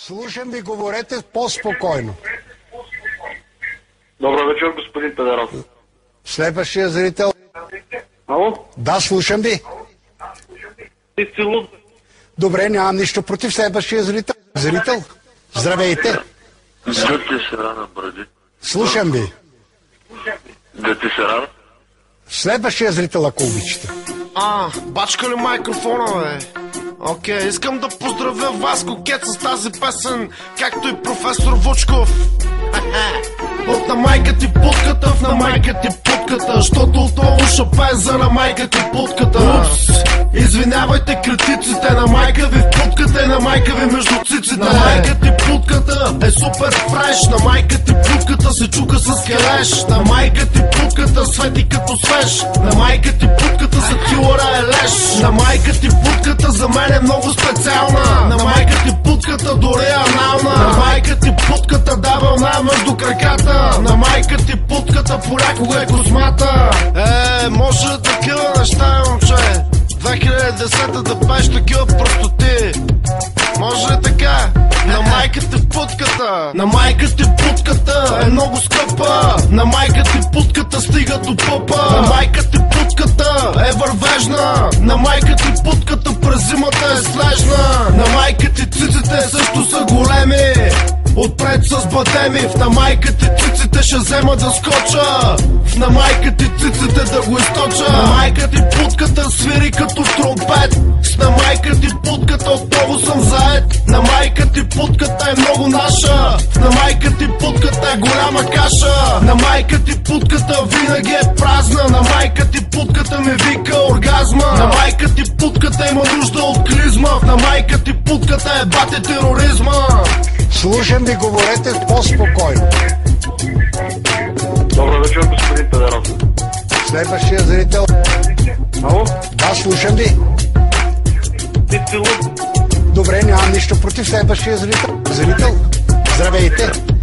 Слушам ви, говорете по-спокойно. Добър вечер, господин Педеров. Следващия зрител. Ало? Да, слушам ви. Ти си луд. Добре, нямам нищо против следващия зрител. Зрител, здравейте. Да ти се рана, бради. Слушам ви. Да ти се рана? Следващия зрител, ако обичате. Бачка ли микрофона, бе? Окей, искам да поздравя Васко Кет с тази песен, както и професор Вучков. От на майка ти путката, в на майка ти путката, защото отново шапе за на майка ти путката. Упс, извинявайте критиците, на майка ви в путката и на майка ви между циците. На майка ти путката е супер фреш, на майка ти путката се чука с келеш. На майка ти путката свети като свеж, на майка ти путката за килъра е леш. На майка ти путката за мен е много специална, на майка ти путката дори анална. На майка ти путката да вълна между краката, на майка ти путката понякога е космата. Може такива неща, момче, 2010 да пееш такива простоти. Може ли така? На майка ти путката, на майка ти путката е много скъпа, на майка ти путката стига до пъпа. На майка ти путката е вървежна, на майка ти путката през зимата е снежна. На майка ти циците също са големи, отпред с бадеми. В на майка ти циците ще взема да скоча, в на майка ти циците да го източа. На майка ти путката свири като тромпет, с на майка ти путката отново съм заед. На майка ти путката е много наша, в на майка ти путката е голяма каша. На майка ти путката винаги е празна, на майка ти путката ми вика оргазма. На майка ти путката има нужда от клизма, в на майка ти путката е бате тероризма. Слушам ви, говорете по-спокойно. Добър вечер, господин Педеров. Следващия зрител. Ало? Да, слушам ви. Ти си луд. Добре, нямам нищо против следващия зрител. Зрител, здравейте.